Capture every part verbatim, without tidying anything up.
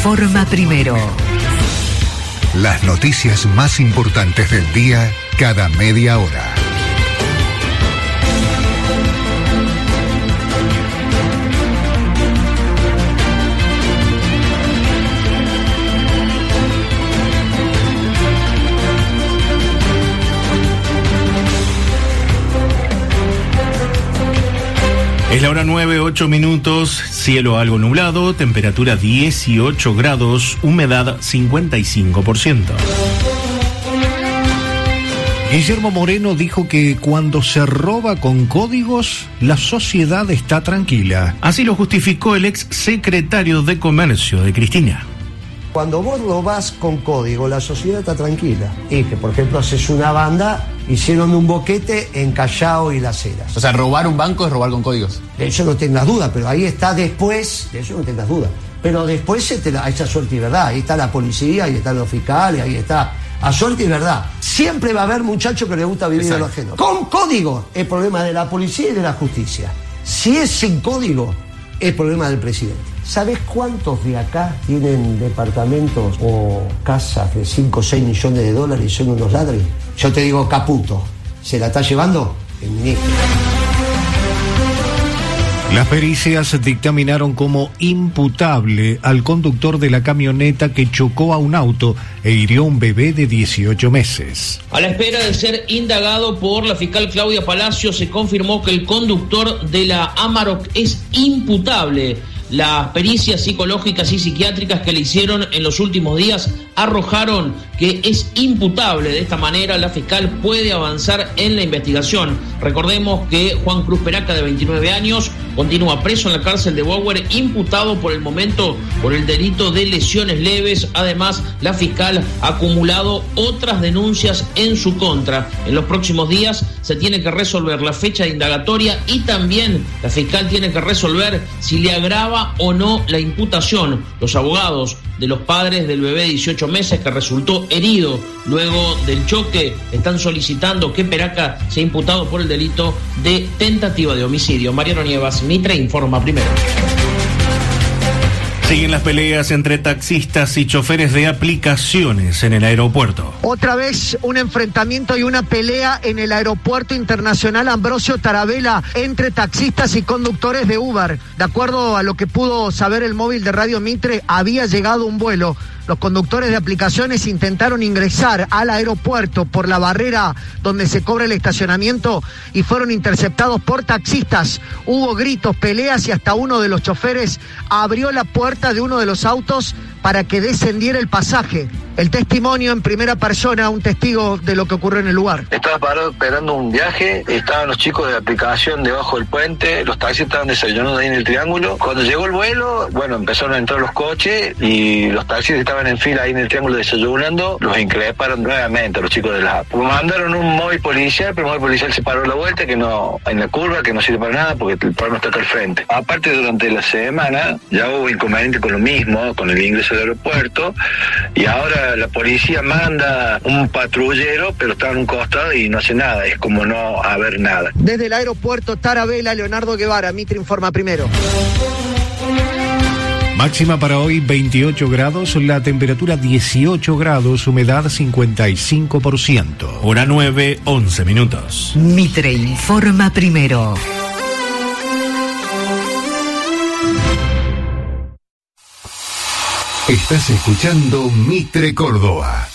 informa primero. Las noticias más importantes del día cada media hora. Es la hora nueve, ocho minutos, cielo algo nublado, temperatura dieciocho grados, humedad cincuenta y cinco por ciento. Guillermo Moreno dijo que cuando se roba con códigos, la sociedad está tranquila. Así lo justificó el ex secretario de Comercio de Cristina. Cuando vos robás con código, la sociedad está tranquila. Y que, por ejemplo, haces una banda, hicieron un boquete en Callao y Las Heras. O sea, robar un banco es robar con códigos. De eso no tengas duda, pero ahí está después, de eso no tengas duda. Pero después se te la, esa suerte y verdad, ahí está la policía, ahí están los fiscales, ahí está, a suerte y verdad. Siempre va a haber muchachos que les gusta vivir de lo ajeno. Con código, es problema de la policía y de la justicia. Si es sin código, es problema del presidente. ¿Sabés cuántos de acá tienen departamentos o casas de cinco o seis millones de dólares y son unos ladris? Yo te digo, Caputo, ¿se la está llevando? El ministro. Las pericias dictaminaron como imputable al conductor de la camioneta que chocó a un auto e hirió a un bebé de dieciocho meses. A la espera de ser indagado por la fiscal Claudia Palacio, se confirmó que el conductor de la Amarok es imputable. Las pericias psicológicas y psiquiátricas que le hicieron en los últimos días arrojaron que es imputable. De esta manera, la fiscal puede avanzar en la investigación. Recordemos que Juan Cruz Peraca, de veintinueve años, continúa preso en la cárcel de Bower, imputado por el momento por el delito de lesiones leves. Además, la fiscal ha acumulado otras denuncias en su contra. En los próximos días se tiene que resolver la fecha de indagatoria y también la fiscal tiene que resolver si le agrava o no la imputación. Los abogados de los padres del bebé de dieciocho meses que resultó herido luego del choque están solicitando que Peraca sea imputado por el delito de tentativa de homicidio. Mariano Nievas, Mitre, informa primero. Siguen las peleas entre taxistas y choferes de aplicaciones en el aeropuerto. Otra vez un enfrentamiento y una pelea en el aeropuerto internacional Ambrosio Tarabella entre taxistas y conductores de Uber. De acuerdo a lo que pudo saber el móvil de Radio Mitre, había llegado un vuelo. Los conductores de aplicaciones intentaron ingresar al aeropuerto por la barrera donde se cobra el estacionamiento y fueron interceptados por taxistas. Hubo gritos, peleas y hasta uno de los choferes abrió la puerta de uno de los autos para que descendiera el pasaje. El testimonio en primera persona, un testigo de lo que ocurrió en el lugar. Estaba parado esperando un viaje, estaban los chicos de la aplicación debajo del puente, los taxis estaban desayunando ahí en el triángulo. Cuando llegó el vuelo, bueno, empezaron a entrar los coches y los taxis estaban en fila ahí en el triángulo desayunando, los increparon nuevamente a los chicos de la app. Mandaron un móvil policial, pero el móvil policial se paró a la vuelta, que no, en la curva, que no sirve para nada porque el problema está acá al frente. Aparte, durante la semana ya hubo inconveniente con lo mismo, con el ingreso del aeropuerto, y ahora la policía manda un patrullero, pero está en un costado y no hace nada, es como no haber nada. Desde el aeropuerto Tarabella, Leonardo Guevara, Mitre informa primero. Máxima para hoy veintiocho grados, la temperatura dieciocho grados, humedad cincuenta y cinco por ciento. Hora nueve, once minutos. Mitre informa primero. Estás escuchando Mitre Córdoba.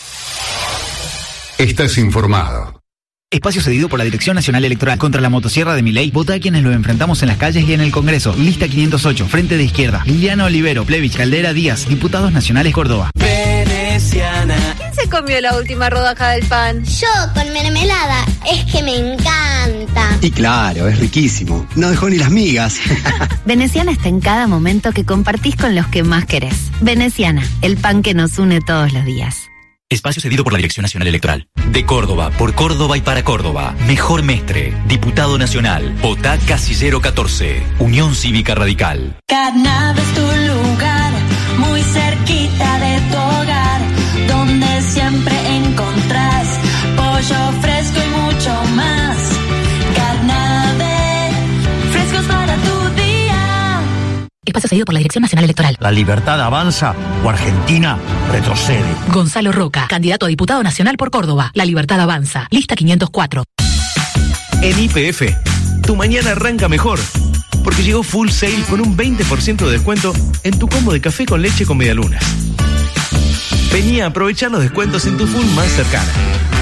Estás informado. Espacio cedido por la Dirección Nacional Electoral. Contra la motosierra de Milei, vota a quienes lo enfrentamos en las calles y en el Congreso. Lista quinientos ocho, Frente de Izquierda. Liliana Olivero, Plevich, Caldera Díaz, Diputados Nacionales Córdoba. Veneciana. ¿Quién se comió la última rodaja del pan? Yo, con mermelada. Es que me encanta. Y claro, es riquísimo. No dejó ni las migas. Veneciana está en cada momento que compartís con los que más querés. Veneciana, el pan que nos une todos los días. Espacio cedido por la Dirección Nacional Electoral. De Córdoba, por Córdoba y para Córdoba. Mejor Mestre, Diputado Nacional. Votá Casillero catorce. Unión Cívica Radical. Carnave es tu lugar, muy cerquita de tu hogar, donde siempre encontrás pollo fresco y mucho más. Carnave, frescos para tu día. Espacio cedido por la Dirección Nacional Electoral. ¿La libertad avanza o Argentina retrocede? Gonzalo Roca, candidato a diputado nacional por Córdoba. La libertad avanza. Lista quinientos cuatro. En Y P F, tu mañana arranca mejor. Porque llegó Full Sale con un veinte por ciento de descuento en tu combo de café con leche con medialunas. Vení a aprovechar los descuentos en tu Full más cercana.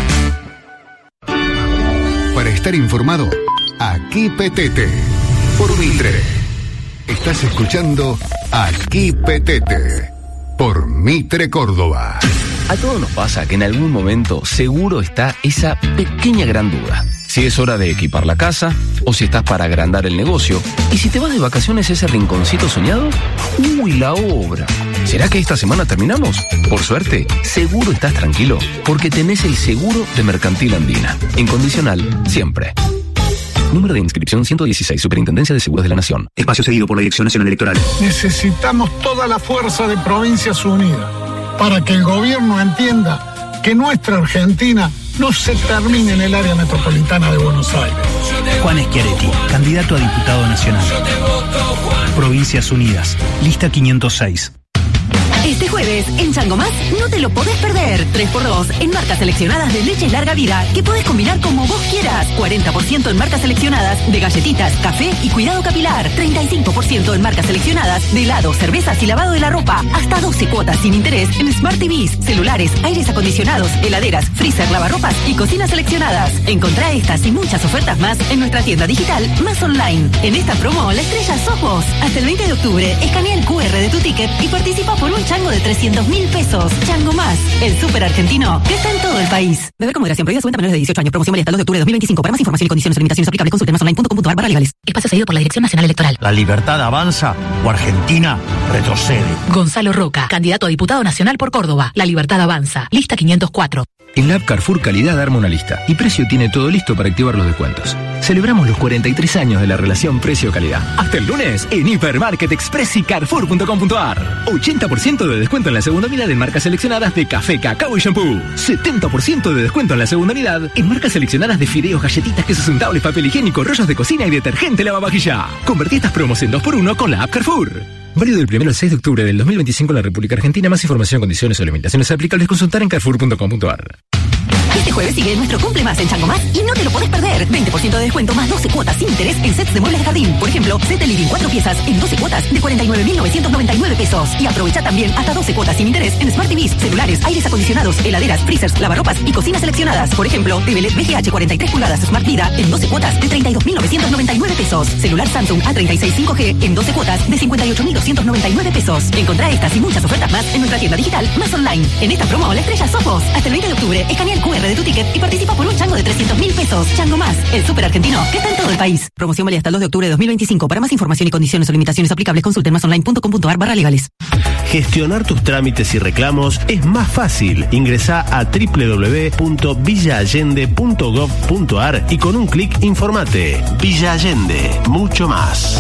Para estar informado, aquí Petete, por Mitre. Estás escuchando Aquí Petete, por Mitre Córdoba. A todos nos pasa que en algún momento seguro está esa pequeña gran duda. Si es hora de equipar la casa, o si estás para agrandar el negocio, y si te vas de vacaciones a ese rinconcito soñado, ¡uy, la obra! ¿Será que esta semana terminamos? Por suerte, seguro estás tranquilo, porque tenés el seguro de Mercantil Andina. Incondicional, siempre. Número de inscripción ciento dieciséis, Superintendencia de Seguros de la Nación. Espacio cedido por la Dirección Nacional Electoral. Necesitamos toda la fuerza de Provincias Unidas para que el gobierno entienda que nuestra Argentina no se termine en el área metropolitana de Buenos Aires. Juan Schiaretti, candidato a diputado nacional. Provincias Unidas, lista quinientos seis. Este jueves, en Changomás, no te lo podés perder. tres por dos en marcas seleccionadas de leche larga vida, que podés combinar como vos quieras. cuarenta por ciento en marcas seleccionadas de galletitas, café y cuidado capilar. treinta y cinco por ciento en marcas seleccionadas de helados, cervezas y lavado de la ropa. Hasta doce cuotas sin interés en Smart T Vs, celulares, aires acondicionados, heladeras, freezer, lavarropas y cocinas seleccionadas. Encontrá estas y muchas ofertas más en nuestra tienda digital Más Online. En esta promo, la estrella sos vos. Hasta el veinte de octubre, escanea el cu erre de tu ticket y participa por un chango de trescientos mil pesos. Chango Más, el súper argentino que está en todo el país. Beber con moderación, prohibida su venta a menores de dieciocho años. Promoción válida hasta el dos de octubre de dos mil veinticinco. Para más información y condiciones o limitaciones aplicables, consulte más online punto com punto ar barra legales. Espacio cedido por la Dirección Nacional Electoral. ¿La libertad avanza o Argentina retrocede? Gonzalo Roca, candidato a diputado nacional por Córdoba. La libertad avanza. Lista quinientos cuatro. En la app Carrefour Calidad arma una lista y Precio tiene todo listo para activar los descuentos. Celebramos los cuarenta y tres años de la relación precio-calidad. Hasta el lunes en Hipermarket Express y Carrefour punto com punto ar. ochenta por ciento de descuento en la segunda unidad en marcas seleccionadas de café, cacao y shampoo. setenta por ciento de descuento en la segunda unidad en marcas seleccionadas de fideos, galletitas, quesos untables, papel higiénico, rollos de cocina y detergente lavavajilla. Convertí estas promos en dos por uno con la app Carrefour. Válido del primero al seis de octubre del dos mil veinticinco en la República Argentina. Más información, condiciones o limitaciones aplicables consultar en carrefour punto com punto ar. Este jueves sigue nuestro cumple más en Chango Más y no te lo podés perder. veinte por ciento de descuento más doce cuotas sin interés en sets de muebles de jardín. Por ejemplo, set de living cuatro piezas en doce cuotas de cuarenta y nueve mil novecientos noventa y nueve pesos. Y aprovecha también hasta doce cuotas sin interés en Smart T Vs, celulares, aires acondicionados, heladeras, freezers, lavarropas y cocinas seleccionadas. Por ejemplo, T V L E D V G H cuarenta y tres pulgadas Smart Vida en doce cuotas de treinta y dos mil novecientos noventa y nueve pesos. Celular Samsung A treinta y seis cinco G en doce cuotas de cincuenta y ocho mil doscientos noventa y nueve pesos. Encontrá estas y muchas ofertas más en nuestra tienda digital Más Online. En esta promo, la estrella sos vos. Hasta el veinte de octubre, escanea el cu erre de tu ticket y participa por un chango de trescientos mil pesos. Chango Más, el súper argentino que está en todo el país. Promoción válida hasta el dos de octubre de dos mil veinticinco. Para más información y condiciones o limitaciones aplicables, consulte más online punto com punto ar barra legales. Gestionar tus trámites y reclamos es más fácil. Ingresá a doble u doble u doble u punto villa allende punto gov punto ar y con un clic informate. Villa Allende, mucho más.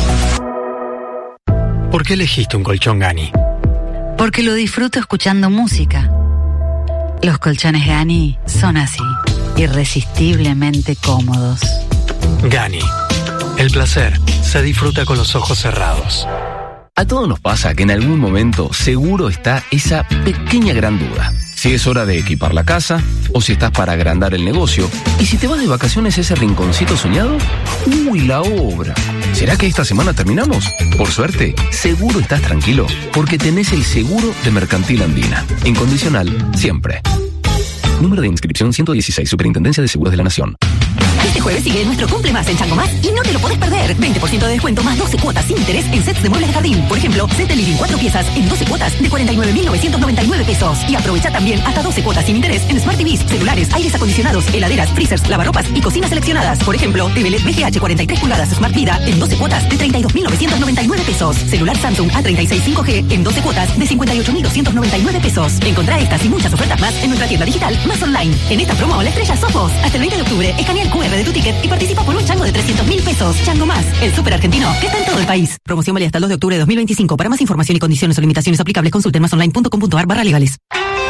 ¿Por qué elegiste un colchón Gani? Porque lo disfruto escuchando música. Los colchones Gani son así, irresistiblemente cómodos. Gani, el placer se disfruta con los ojos cerrados. A todos nos pasa que en algún momento seguro está esa pequeña gran duda. Si es hora de equipar la casa, o si estás para agrandar el negocio, y si te vas de vacaciones a ese rinconcito soñado, ¡uy, la obra! ¿Será que esta semana terminamos? Por suerte, seguro estás tranquilo, porque tenés el seguro de Mercantil Andina. Incondicional, siempre. Número de inscripción ciento dieciséis, Superintendencia de Seguros de la Nación. Este jueves sigue nuestro cumple más en Chango Más y no te lo podés perder. veinte por ciento de descuento más doce cuotas sin interés en sets de muebles de jardín. Por ejemplo, set de living cuatro piezas en doce cuotas de cuarenta y nueve mil novecientos noventa y nueve pesos. Y aprovecha también hasta doce cuotas sin interés en Smart T Vs, celulares, aires acondicionados, heladeras, freezers, lavarropas y cocinas seleccionadas. Por ejemplo, T V L E D V G H cuarenta y tres pulgadas Smart Vida en doce cuotas de treinta y dos mil novecientos noventa y nueve pesos. Celular Samsung A treinta y seis cinco G en doce cuotas de cincuenta y ocho mil doscientos noventa y nueve pesos. Encontrá estas y muchas ofertas más en nuestra tienda digital Más Online. En esta promo, la estrella sos vos. Hasta el veinte de octubre, escanea el cu erre de tu ticket y participa por un chango de trescientos mil pesos. Chango Más, el súper argentino que está en todo el país. Promoción válida hasta el dos de octubre de dos mil veinticinco. Para más información y condiciones o limitaciones aplicables, consulte más online punto com punto ar barra legales.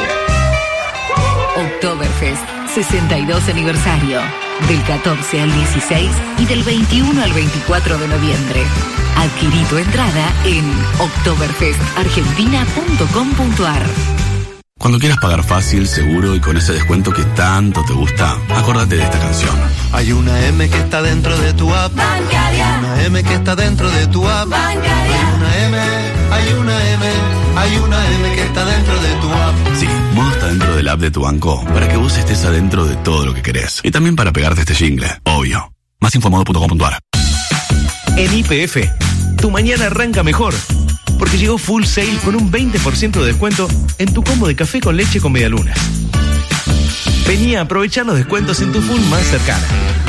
Oktoberfest, sesenta y dos aniversario. Del catorce al dieciséis y del veintiuno al veinticuatro de noviembre. Adquirí tu entrada en oktoberfest argentina punto com punto ar. Cuando quieras pagar fácil, seguro y con ese descuento que tanto te gusta, acórdate de esta canción. Hay una M que está dentro de tu app bancaria. Hay una M que está dentro de tu app bancaria. Hay una M, hay una M, hay una M que está dentro de tu app. Sí, Modo está dentro del app de tu banco para que vos estés adentro de todo lo que querés. Y también para pegarte este jingle, obvio. Más info modo punto com punto ar. En Y P F, tu mañana arranca mejor. Porque llegó Full Sale con un veinte por ciento de descuento en tu combo de café con leche con medialunas. Vení a aprovechar los descuentos en tu Full más cercana.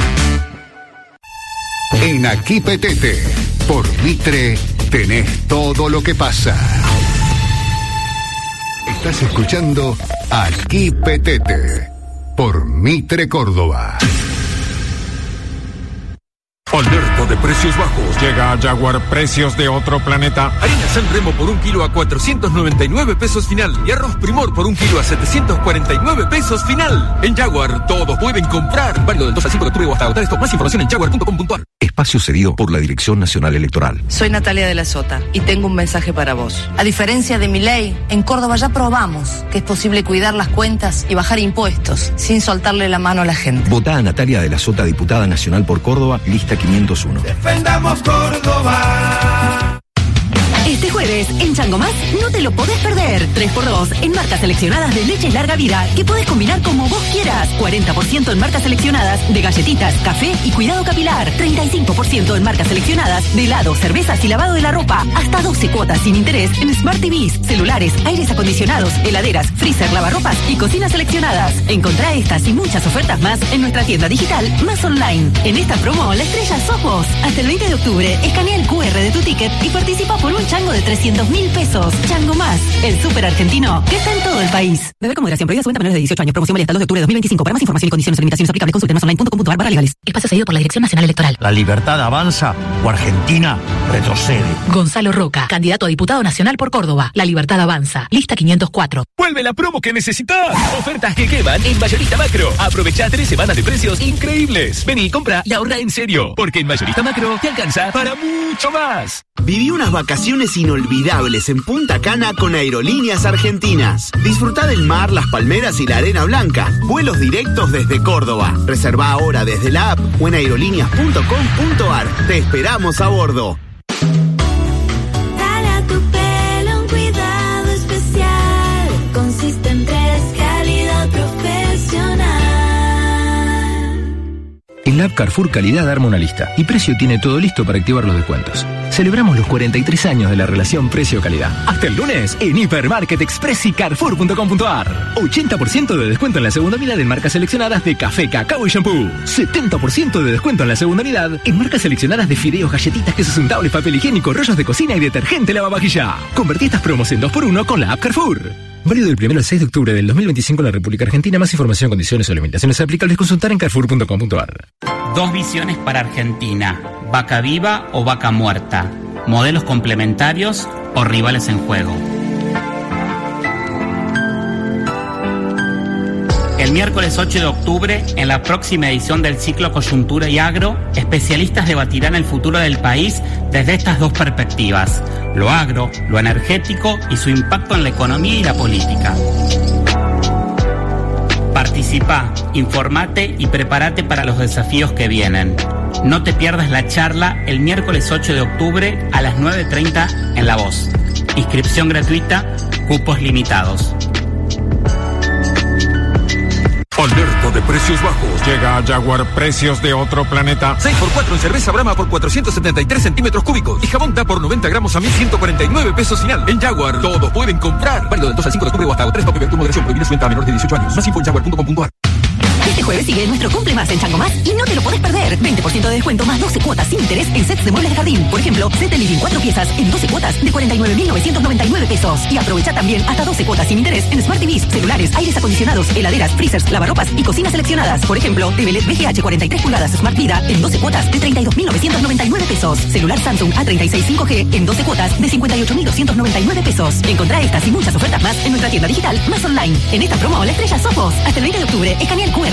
En Aquí Petete, por Mitre, tenés todo lo que pasa. Estás escuchando Aquí Petete, por Mitre Córdoba. Alerta de precios bajos. Llega a Jaguar, precios de otro planeta. Harina San Remo por un kilo a cuatrocientos noventa y nueve pesos final. Y arroz Primor por un kilo a setecientos cuarenta y nueve pesos final. En Jaguar, todos pueden comprar. Válido del dos al cinco de octubre o hasta agotar esto. Más información en jaguar punto com punto ar. Espacio cedido por la Dirección Nacional Electoral. Soy Natalia de la Sota y tengo un mensaje para vos. A diferencia de Milei, en Córdoba ya probamos que es posible cuidar las cuentas y bajar impuestos sin soltarle la mano a la gente. Votá a Natalia de la Sota, diputada nacional por Córdoba, lista quinientos uno. Defendamos Córdoba. Este jueves, en Changomás, no te lo podés perder. tres por dos en marcas seleccionadas de leche larga vida, que podés combinar como vos quieras. cuarenta por ciento en marcas seleccionadas de galletitas, café y cuidado capilar. treinta y cinco por ciento en marcas seleccionadas de helados, cervezas y lavado de la ropa. Hasta doce cuotas sin interés en Smart T Vs, celulares, aires acondicionados, heladeras, freezer, lavarropas y cocinas seleccionadas. Encontrá estas y muchas ofertas más en nuestra tienda digital Más Online. En esta promo, la estrella sos vos. Hasta el veinte de octubre, escanea el cu erre de tu ticket y participa por un chango de trescientos mil pesos. Chango Más, el súper argentino que está en todo el país. Beber con moderación, prohibida su venta a menores de dieciocho años. Promoción válida hasta el dos de octubre de dos mil veinticinco. Para más información y condiciones y limitaciones aplicables, consulte más online punto com punto ar barra legales. Espacio cedido por la Dirección Nacional Electoral. La libertad avanza o Argentina retrocede. Gonzalo Roca, candidato a diputado nacional por Córdoba. La libertad avanza. Lista quinientos cuatro. Vuelve la promo que necesitas. Ofertas que queman en Mayorista Macro. Aprovecha tres semanas de precios increíbles. Vení, compra y ahorra en serio. Porque en Mayorista Macro te alcanza para mucho más. Viví unas vacaciones inolvidables en Punta Cana con Aerolíneas Argentinas. Disfrutá del mar, las palmeras y la arena blanca. Vuelos directos desde Córdoba. Reservá ahora desde la app o en aerolíneas punto com punto ar. Te esperamos a bordo. Dale a tu pelo un cuidado especial. Consiste en tres, calidad profesional. En la app Carrefour Calidad arma una lista y Precio tiene todo listo para activar los descuentos. Celebramos los cuarenta y tres años de la relación precio-calidad. Hasta el lunes en Hipermarket Express y carrefour punto com punto ar. ochenta por ciento de descuento en la segunda unidad en marcas seleccionadas de café, cacao y shampoo. setenta por ciento de descuento en la segunda unidad en marcas seleccionadas de fideos, galletitas, quesos untables, papel higiénico, rollos de cocina y detergente lavavajilla. Convertí estas promos en dos por uno con la app Carrefour. Válido del primero al seis de octubre del dos mil veinticinco en la República Argentina. Más información, condiciones o limitaciones aplicables consultar en carrefour punto com punto ar. Dos visiones para Argentina: vaca viva o vaca muerta, modelos complementarios o rivales en juego. El miércoles ocho de octubre, en la próxima edición del ciclo Coyuntura y Agro, especialistas debatirán el futuro del país desde estas dos perspectivas: lo agro, lo energético y su impacto en la economía y la política. Participa, informate y prepárate para los desafíos que vienen. No te pierdas la charla el miércoles ocho de octubre a las nueve treinta en La Voz. Inscripción gratuita, cupos limitados. Alerta de precios bajos. Llega a Jaguar, precios de otro planeta. seis por cuatro en cerveza Brahma por cuatrocientos setenta y tres centímetros cúbicos. Y jabón Da por noventa gramos a mil ciento cuarenta y nueve pesos final. En Jaguar, todos pueden comprar. Válido del dos al cinco de octubre o hasta tres. Papi, ver tu moderación. Prohibida su venta a menores de dieciocho años. Más info en jaguar punto com punto ar. Este jueves sigue nuestro Cumple Más en Chango Más y no te lo podés perder. veinte por ciento de descuento más doce cuotas sin interés en sets de muebles de jardín. Por ejemplo, set de living cuatro piezas en doce cuotas de cuarenta y nueve mil novecientos noventa y nueve pesos. Y aprovecha también hasta doce cuotas sin interés en Smart T Vs, celulares, aires acondicionados, heladeras, freezers, lavarropas y cocinas seleccionadas. Por ejemplo, T V L E D V G H cuarenta y tres pulgadas Smart Vida en doce cuotas de treinta y dos mil novecientos noventa y nueve pesos. Celular Samsung A treinta y seis cinco G en doce cuotas de cincuenta y ocho mil doscientos noventa y nueve pesos. Encontrá estas y muchas ofertas más en nuestra tienda digital Más Online. En esta promo, la estrella sos vos. Hasta el veinte de octubre, escanea el cu erre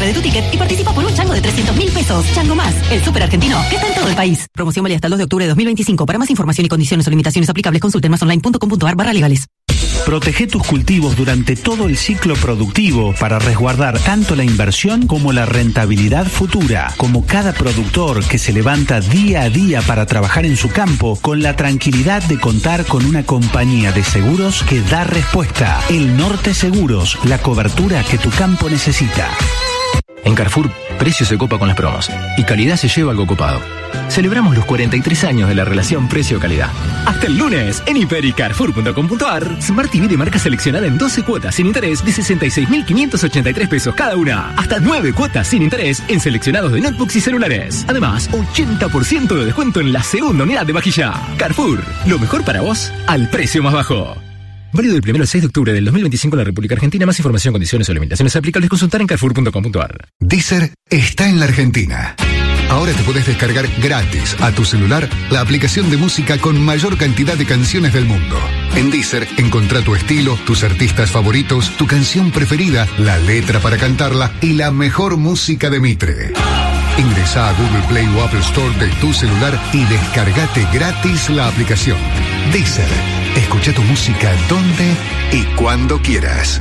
nombre de tu ticket y participa por un chango de trescientos mil pesos. Chango Más, el súper argentino que está en todo el país. Promoción válida hasta el dos de octubre de dos mil veinticinco. Para más información y condiciones o limitaciones aplicables, consulte en masonline punto com punto ar barra legales. Protege tus cultivos durante todo el ciclo productivo para resguardar tanto la inversión como la rentabilidad futura. Como cada productor que se levanta día a día para trabajar en su campo con la tranquilidad de contar con una compañía de seguros que da respuesta. El Norte Seguros, la cobertura que tu campo necesita. En Carrefour, precio se copa con las promos y calidad se lleva algo copado. Celebramos los cuarenta y tres años de la relación precio-calidad. Hasta el lunes, en hiper y carrefour punto com punto ar, Smart T V de marca seleccionada en doce cuotas sin interés de sesenta y seis mil quinientos ochenta y tres pesos cada una. Hasta nueve cuotas sin interés en seleccionados de notebooks y celulares. Además, ochenta por ciento de descuento en la segunda unidad de vajilla. Carrefour, lo mejor para vos al precio más bajo. Válido del primero al seis de octubre del dos mil veinticinco en la República Argentina. Más información, condiciones o limitaciones aplicables, consultar en carrefour punto com punto ar. Deezer está en la Argentina. Ahora te podés descargar gratis a tu celular la aplicación de música con mayor cantidad de canciones del mundo. En Deezer encontrá tu estilo, tus artistas favoritos, tu canción preferida, la letra para cantarla y la mejor música de Mitre. Ingresá a Google Play o Apple Store de tu celular y descargate gratis la aplicación. Deezer. Escucha tu música donde y cuando quieras.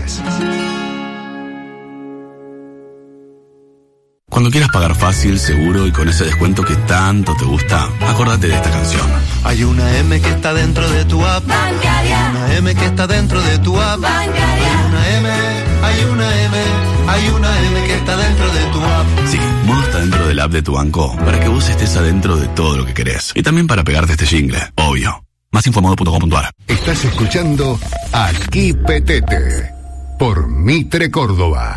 Cuando quieras pagar fácil, seguro y con ese descuento que tanto te gusta, acordate de esta canción. Hay una M que está dentro de tu app bancaria. Una M que está dentro de tu app bancaria. Hay una M, hay una M, hay una M que está dentro de tu app. Sí, Modo está dentro del app de tu banco para que vos estés adentro de todo lo que querés. Y también para pegarte este jingle, obvio. Más info modo punto com punto ar. Estás escuchando Aquí Petete por Mitre Córdoba.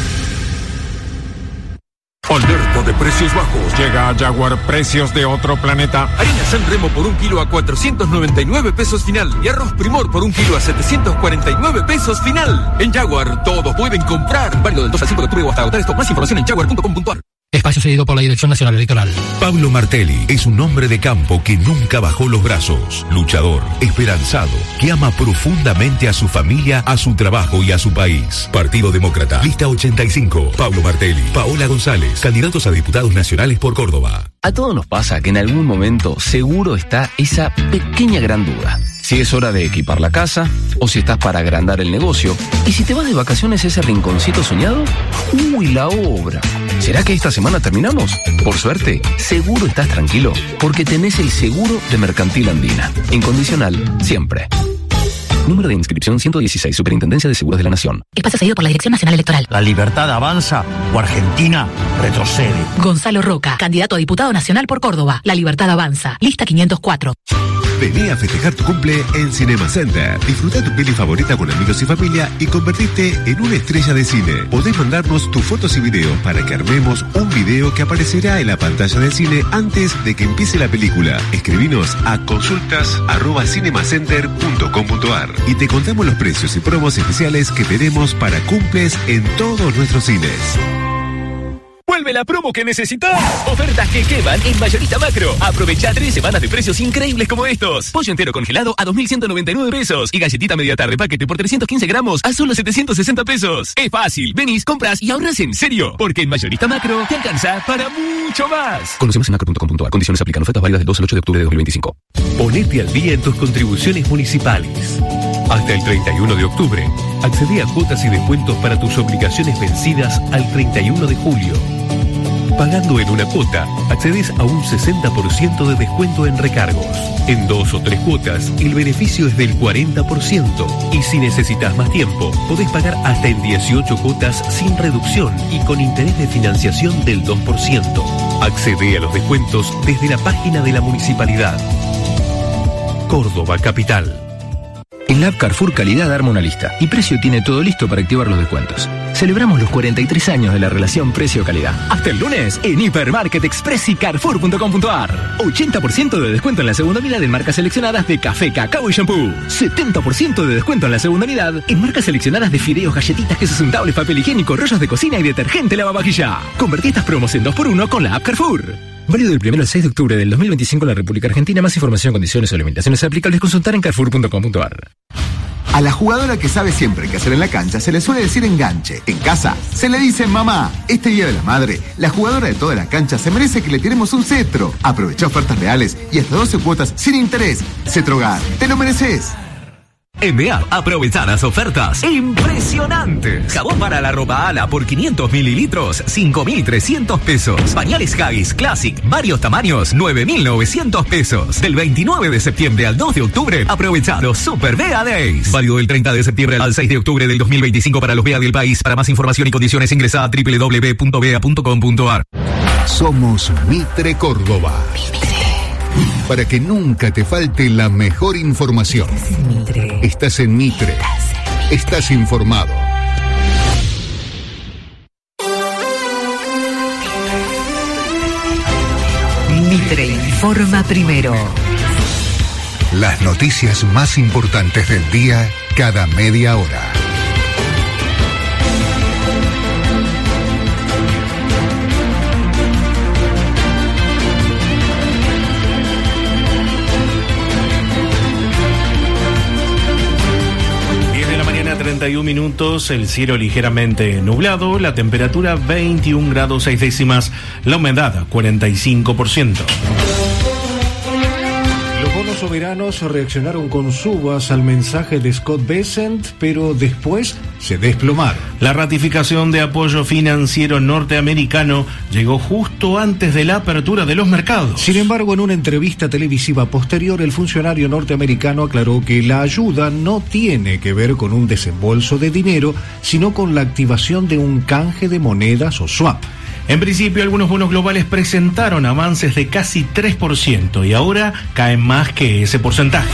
Alerta de precios bajos. Llega a Jaguar precios de otro planeta. Harina San Remo por un kilo a cuatrocientos noventa y nueve pesos final. Y arroz Primor por un kilo a setecientos cuarenta y nueve pesos final. En Jaguar todos pueden comprar. Válido del dos al cinco de octubre o hasta agotar esto. Más información en jaguar punto com punto ar. Espacio cedido por la Dirección Nacional Electoral. Pablo Martelli es un hombre de campo que nunca bajó los brazos. Luchador, esperanzado, que ama profundamente a su familia, a su trabajo y a su país. Partido Demócrata, lista ochenta y cinco. Pablo Martelli, Paola González, candidatos a diputados nacionales por Córdoba. A todos nos pasa que en algún momento seguro está esa pequeña gran duda. Si es hora de equipar la casa, o si estás para agrandar el negocio, y si te vas de vacaciones a ese rinconcito soñado, ¡uy, la obra! ¿Será que esta semana terminamos? Por suerte, seguro estás tranquilo, porque tenés el seguro de Mercantil Andina. Incondicional, siempre. Número de inscripción ciento dieciséis, Superintendencia de Seguros de la Nación. Espacio cedido por la Dirección Nacional Electoral. La libertad avanza o Argentina retrocede. Gonzalo Roca, candidato a diputado nacional por Córdoba. La libertad avanza. Lista quinientos cuatro. Vení a festejar tu cumple en Cinema Center. Disfruta tu peli favorita con amigos y familia y convertirte en una estrella de cine. Podés mandarnos tus fotos y videos para que armemos un video que aparecerá en la pantalla del cine antes de que empiece la película. Escribinos a consultas arroba cinemacenter punto com punto ar y te contamos los precios y promos especiales que tenemos para cumples en todos nuestros cines. ¡Vuelve la promo que necesitas! Ofertas que queman en Mayorista Macro. Aprovecha tres semanas de precios increíbles como estos. Pollo entero congelado a dos mil ciento noventa y nueve pesos. Y galletita media tarde paquete por trescientos quince gramos a solo setecientos sesenta pesos. Es fácil. Venís, compras y ahorras en serio. Porque en Mayorista Macro te alcanza para mucho más. Conocemos en macro punto com punto ar. Condiciones aplican. Ofertas válidas del dos al ocho de octubre de dos mil veinticinco. Ponete al día en tus contribuciones municipales. Hasta el treinta y uno de octubre, accedé a cuotas y descuentos para tus obligaciones vencidas al treinta y uno de julio. Pagando en una cuota, accedes a un sesenta por ciento de descuento en recargos. En dos o tres cuotas, el beneficio es del cuarenta por ciento. Y si necesitas más tiempo, podés pagar hasta en dieciocho cuotas sin reducción y con interés de financiación del dos por ciento. Accede a los descuentos desde la página de la municipalidad. Córdoba Capital. En la app Carrefour Calidad arma una lista y Precio tiene todo listo para activar los descuentos. Celebramos los cuarenta y tres años de la relación precio-calidad. Hasta el lunes en Hipermarket Express y carrefour punto com punto ar. ochenta por ciento de descuento en la segunda unidad en marcas seleccionadas de café, cacao y shampoo. setenta por ciento de descuento en la segunda unidad en marcas seleccionadas de fideos, galletitas, quesos untables, papel higiénico, rollos de cocina y detergente lavavajilla. Convertí estas promos en dos por uno con la app Carrefour. Válido del primero al seis de octubre del dos mil veinticinco en la República Argentina. Más información, condiciones o limitaciones aplicables, consultar en carrefour punto com punto ar. A la jugadora que sabe siempre qué hacer en la cancha se le suele decir enganche. En casa se le dice mamá. Este Día de la Madre, la jugadora de toda la cancha se merece que le tiremos un cetro. Aprovecha ofertas reales y hasta doce cuotas sin interés. Cetrogar, te lo mereces. En B A, aprovecha las ofertas impresionantes. Jabón para la ropa ala por quinientos mililitros, cinco mil trescientos pesos. Pañales Haggis Classic, varios tamaños, nueve mil novecientos pesos. Del veintinueve de septiembre al dos de octubre, aprovecha los Super B A Days. Válido del treinta de septiembre al seis de octubre del dos mil veinticinco para los B A del país. Para más información y condiciones ingresa a doble u doble u doble u punto bea punto com punto a r. Somos Mitre Córdoba. Para que nunca te falte la mejor información. Estás en Mitre. Estás informado. Mitre informa primero. Las noticias más importantes del día cada media hora. treinta y un minutos, el cielo ligeramente nublado, la temperatura veintiún grados seis décimas, la humedad cuarenta y cinco por ciento. Los bonos soberanos reaccionaron con subas al mensaje de Scott Bessent, pero después se desplomaron. La ratificación de apoyo financiero norteamericano llegó justo antes de la apertura de los mercados. Sin embargo, en una entrevista televisiva posterior, el funcionario norteamericano aclaró que la ayuda no tiene que ver con un desembolso de dinero, sino con la activación de un canje de monedas o swap. En principio, algunos bonos globales presentaron avances de casi tres por ciento y ahora caen más que ese porcentaje.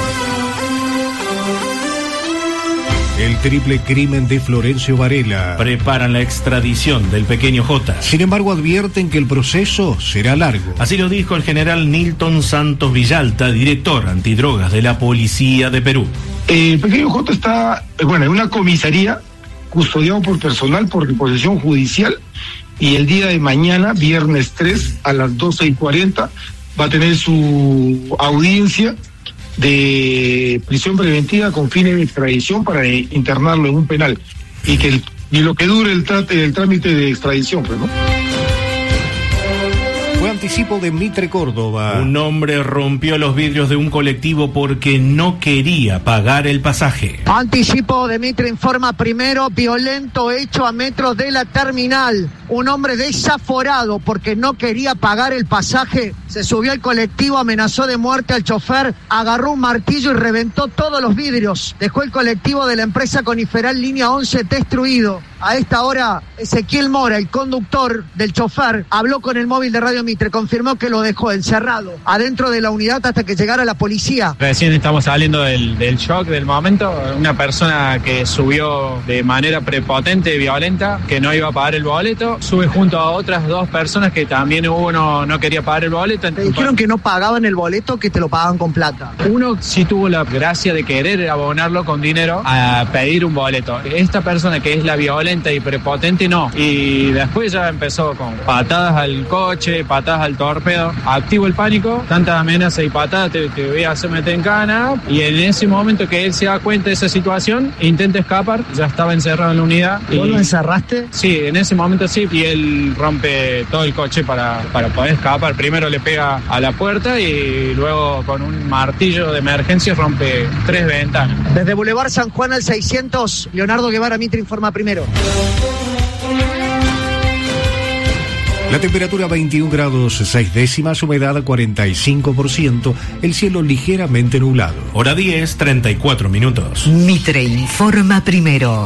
El triple crimen de Florencio Varela. Preparan la extradición del pequeño J. Sin embargo, advierten que el proceso será largo. Así lo dijo el general Nilton Santos Villalta, director antidrogas de la Policía de Perú. El pequeño J está, bueno, en una comisaría, custodiado por personal por disposición judicial, y el día de mañana, viernes tres, a las doce y cuarenta, va a tener su audiencia de prisión preventiva con fines de extradición para internarlo en un penal y que el, y lo que dure el, trate, el trámite de extradición, pues, ¿no? Fue anticipo de Mitre Córdoba. Un hombre rompió los vidrios de un colectivo porque no quería pagar el pasaje. Anticipo de Mitre informa primero, violento hecho a metros de la terminal. Un hombre desaforado porque no quería pagar el pasaje, se subió al colectivo, amenazó de muerte al chofer, agarró un martillo y reventó todos los vidrios. Dejó el colectivo de la empresa Coniferal Línea once destruido. A esta hora, Ezequiel Mora, el conductor del chofer, habló con el móvil de Radio Mitre, confirmó que lo dejó encerrado adentro de la unidad hasta que llegara la policía. Recién estamos saliendo del, del shock del momento. Una persona que subió de manera prepotente, violenta, que no iba a pagar el boleto, sube junto a otras dos personas que también uno no quería pagar el boleto. Te dijeron que no pagaban el boleto, que te lo pagaban con plata. Uno sí tuvo la gracia de querer abonarlo con dinero a pedir un boleto. Esta persona que es la violenta y prepotente no, y después ya empezó con patadas al coche, patadas al torpedo. Activo el pánico, tanta amenaza y patadas, te, te voy a hacer meter en cana, y en ese momento que él se da cuenta de esa situación, intenta escapar, ya estaba encerrado en la unidad. ¿Vos y, lo encerraste? Sí, en ese momento sí, y él rompe todo el coche para, para poder escapar. Primero le pega a la puerta y luego con un martillo de emergencia rompe tres ventanas. Desde Boulevard San Juan al seiscientos, Leonardo Guevara, Mitre informa primero. La temperatura veintiún grados seis décimas, humedad cuarenta y cinco por ciento, el cielo ligeramente nublado. Hora diez, treinta y cuatro minutos. Mitre informa primero.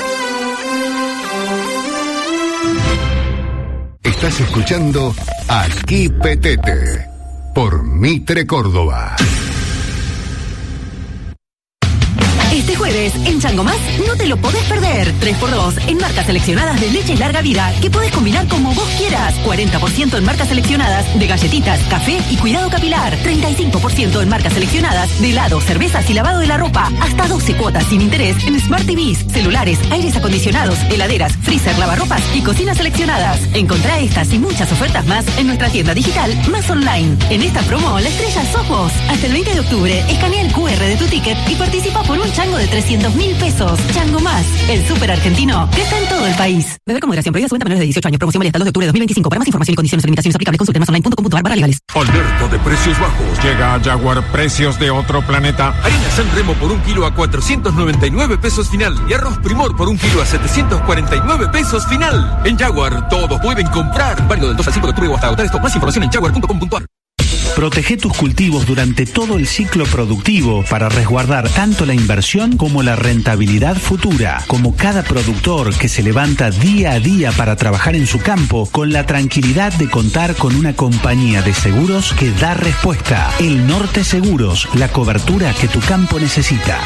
Estás escuchando Aquí Petete por Mitre Córdoba. Este jueves jueves, en Chango Más, no te lo podés perder. tres por dos en marcas seleccionadas de leche larga vida, que podés combinar como vos quieras. cuarenta por ciento en marcas seleccionadas de galletitas, café y cuidado capilar. treinta y cinco por ciento en marcas seleccionadas de helado, cervezas y lavado de la ropa. Hasta doce cuotas sin interés en Smart T Vs, celulares, aires acondicionados, heladeras, freezer, lavarropas y cocinas seleccionadas. Encontrá estas y muchas ofertas más en nuestra tienda digital Más Online. En esta promo, la estrella sos vos. Hasta el veinte de octubre, escanea el cu erre de tu ticket y participa por un chango de trescientos mil pesos. Chango Más, el súper argentino que está en todo el país. Beber con moderación, prohibida su venta a menores de dieciocho años. Promoción válida hasta el dos de octubre de dos mil veinticinco. Para más información y condiciones y limitaciones aplicables, consulte más online punto com punto a r barra legales. Alerta de precios bajos. Llega a Jaguar precios de otro planeta. Harina San Remo por un kilo a cuatrocientos noventa y nueve pesos final. Y arroz Primor por un kilo a setecientos cuarenta y nueve pesos final. En Jaguar, todos pueden comprar. Válido del dos al cinco de octubre o hasta agotar esto. Más información en jaguar punto com punto a r. Protege tus cultivos durante todo el ciclo productivo para resguardar tanto la inversión como la rentabilidad futura, como cada productor que se levanta día a día para trabajar en su campo con la tranquilidad de contar con una compañía de seguros que da respuesta. El Norte Seguros, la cobertura que tu campo necesita.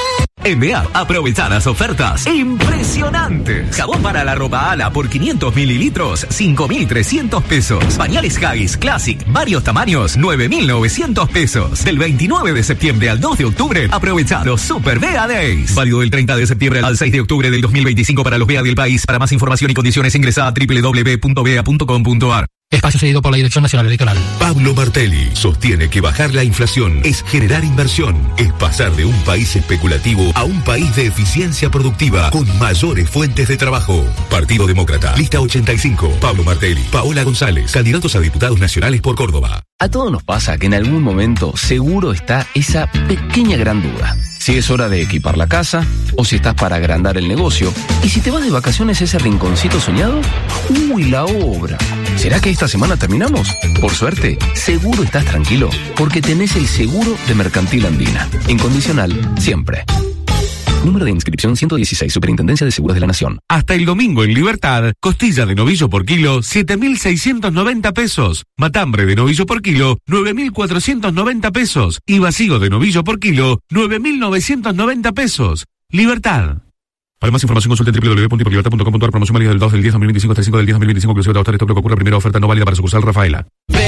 En Meap, aprovecha las ofertas impresionantes. Jabón para la ropa ala por quinientos mililitros, cinco mil trescientos pesos. Pañales Haggis Classic, varios tamaños, nueve mil novecientos pesos. Del veintinueve de septiembre al dos de octubre, aprovecha los Super Bea Days. Válido del treinta de septiembre al seis de octubre del dos mil veinticinco para los Bea del país. Para más información y condiciones ingresa a doble u doble u doble u punto bea punto com punto a r. Espacio cedido por la Dirección Nacional Electoral. Pablo Martelli sostiene que bajar la inflación es generar inversión, es pasar de un país especulativo a un país de eficiencia productiva con mayores fuentes de trabajo. Partido Demócrata, lista ochenta y cinco, Pablo Martelli, Paola González, candidatos a diputados nacionales por Córdoba. A todos nos pasa que en algún momento seguro está esa pequeña gran duda. Si es hora de equipar la casa, o si estás para agrandar el negocio, y si te vas de vacaciones a ese rinconcito soñado, ¡uy, la obra! ¿Será que esta semana terminamos? Por suerte, seguro estás tranquilo, porque tenés el seguro de Mercantil Andina. Incondicional, siempre. Número de inscripción ciento dieciséis, Superintendencia de Seguros de la Nación. Hasta el domingo en Libertad, costilla de novillo por kilo, siete mil seiscientos noventa pesos. Matambre de novillo por kilo, nueve mil cuatrocientos noventa pesos. Y vacío de novillo por kilo, nueve mil novecientos noventa pesos. Libertad. Para más información consulte en doble u doble u doble u punto hiperlibertad punto com punto a r. Promoción válida del dos del diez de dos mil veinticinco hasta el cinco del diez de dos mil veinticinco. Inclusive de agotar esto que ocurra. Primera oferta no válida para sucursal Rafaela.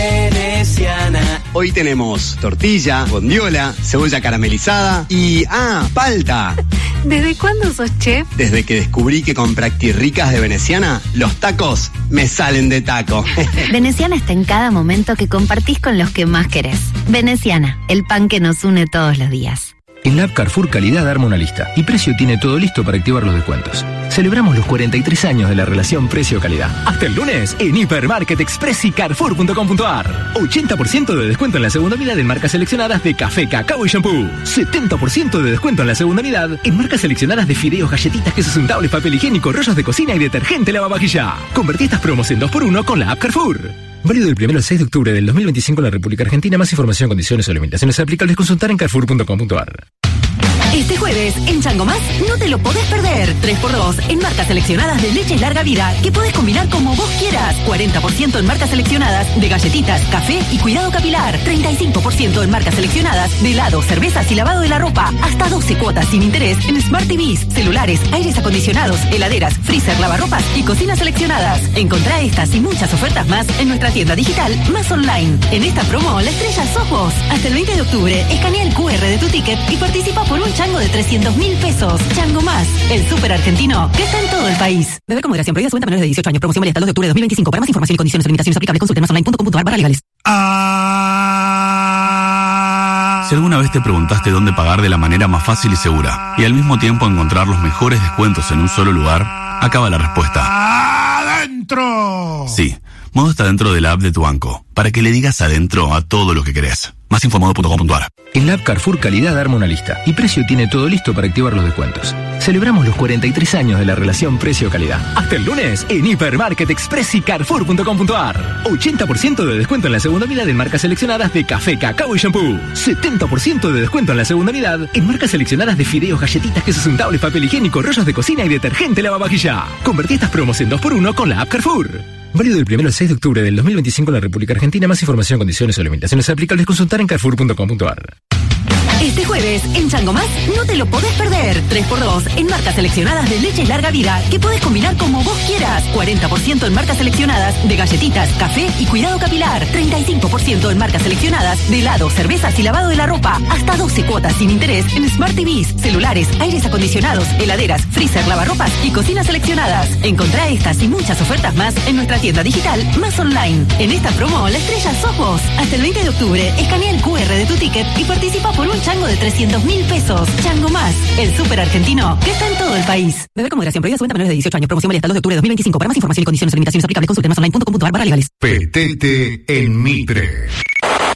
Veneciana. Hoy tenemos tortilla, bondiola, cebolla caramelizada y, ah, palta. ¿Desde cuándo sos chef? Desde que descubrí que con Practirricas de Veneciana, los tacos me salen de taco. Veneciana está en cada momento que compartís con los que más querés. Veneciana, el pan que nos une todos los días. En la app Carrefour Calidad arma una lista y Precio tiene todo listo para activar los descuentos. Celebramos los cuarenta y tres años de la relación precio-calidad. Hasta el lunes en Hipermarket Express y Carrefour punto com punto a r. ochenta por ciento de descuento en la segunda unidad en marcas seleccionadas de café, cacao y shampoo. setenta por ciento de descuento en la segunda unidad en marcas seleccionadas de fideos, galletitas, quesos untables, papel higiénico, rollos de cocina y detergente lavavajilla. Convertí estas promos en dos por uno con la app Carrefour. Válido del primero al seis de octubre del dos mil veinticinco en la República Argentina. Más información, condiciones o limitaciones aplicables consultar en carrefour punto com punto a r. Este jueves, en Chango Más, no te lo podés perder. tres por dos en marcas seleccionadas de leche larga vida, que podés combinar como vos quieras. cuarenta por ciento en marcas seleccionadas de galletitas, café y cuidado capilar. treinta y cinco por ciento en marcas seleccionadas de helado, cervezas y lavado de la ropa. Hasta doce cuotas sin interés en Smart T Vs, celulares, aires acondicionados, heladeras, freezer, lavarropas y cocinas seleccionadas. Encontrá estas y muchas ofertas más en nuestra tienda digital Más Online. En esta promo, la estrella sos vos. Hasta el veinte de octubre, escanea el cu erre de tu ticket y participa por un chango de trescientos mil pesos. Chango Más, el súper argentino que está en todo el país. Beber con moderación, prohibida su venta a menores de dieciocho años. Promoción válida hasta el dos de octubre de dos mil veinticinco. Para más información y condiciones o limitaciones aplicables, consulte más online punto com punto a r barra legales. Si alguna vez te preguntaste dónde pagar de la manera más fácil y segura y al mismo tiempo encontrar los mejores descuentos en un solo lugar, acaba la respuesta. ¡Adentro! Sí, Modo está dentro de la app de tu banco, para que le digas adentro a todo lo que querés. Más info modo punto com punto a r. En la app Carrefour Calidad arma una lista y Precio tiene todo listo para activar los descuentos. Celebramos los cuarenta y tres años de la relación precio-calidad. Hasta el lunes en Hipermarket Express y Carrefour punto com punto a r. ochenta por ciento de descuento en la segunda unidad en marcas seleccionadas de café, cacao y shampoo. setenta por ciento de descuento en la segunda unidad en marcas seleccionadas de fideos, galletitas, quesos untables, papel higiénico, rollos de cocina y detergente lavavajilla. Convertí estas promos en dos por uno con la app Carrefour. Válido del primero al seis de octubre del dos mil veinticinco en la República Argentina. Más información, condiciones o limitaciones aplicables consultar en carrefour punto com punto a r. Este jueves, en Chango Más, no te lo podés perder. tres por dos en marcas seleccionadas de leche larga vida, que podés combinar como vos quieras. cuarenta por ciento en marcas seleccionadas de galletitas, café y cuidado capilar. treinta y cinco por ciento en marcas seleccionadas de helados, cervezas y lavado de la ropa. Hasta doce cuotas sin interés en Smart T Vs, celulares, aires acondicionados, heladeras, freezer, lavarropas y cocinas seleccionadas. Encontrá estas y muchas ofertas más en nuestra tienda digital Más Online. En esta promo, la estrella sos vos. Hasta el veinte de octubre, escanea el cu erre de tu ticket y participa por un chango de trescientos mil pesos. Chango Más, el súper argentino que está en todo el país. Beber con moderación, prohibida su venta a menores de dieciocho años. Promoción válida hasta el dos de octubre de dos mil veinticinco. Para más información y condiciones y limitaciones aplicables, consulte en más online punto com punto ar barra legales. Petete en Mitre.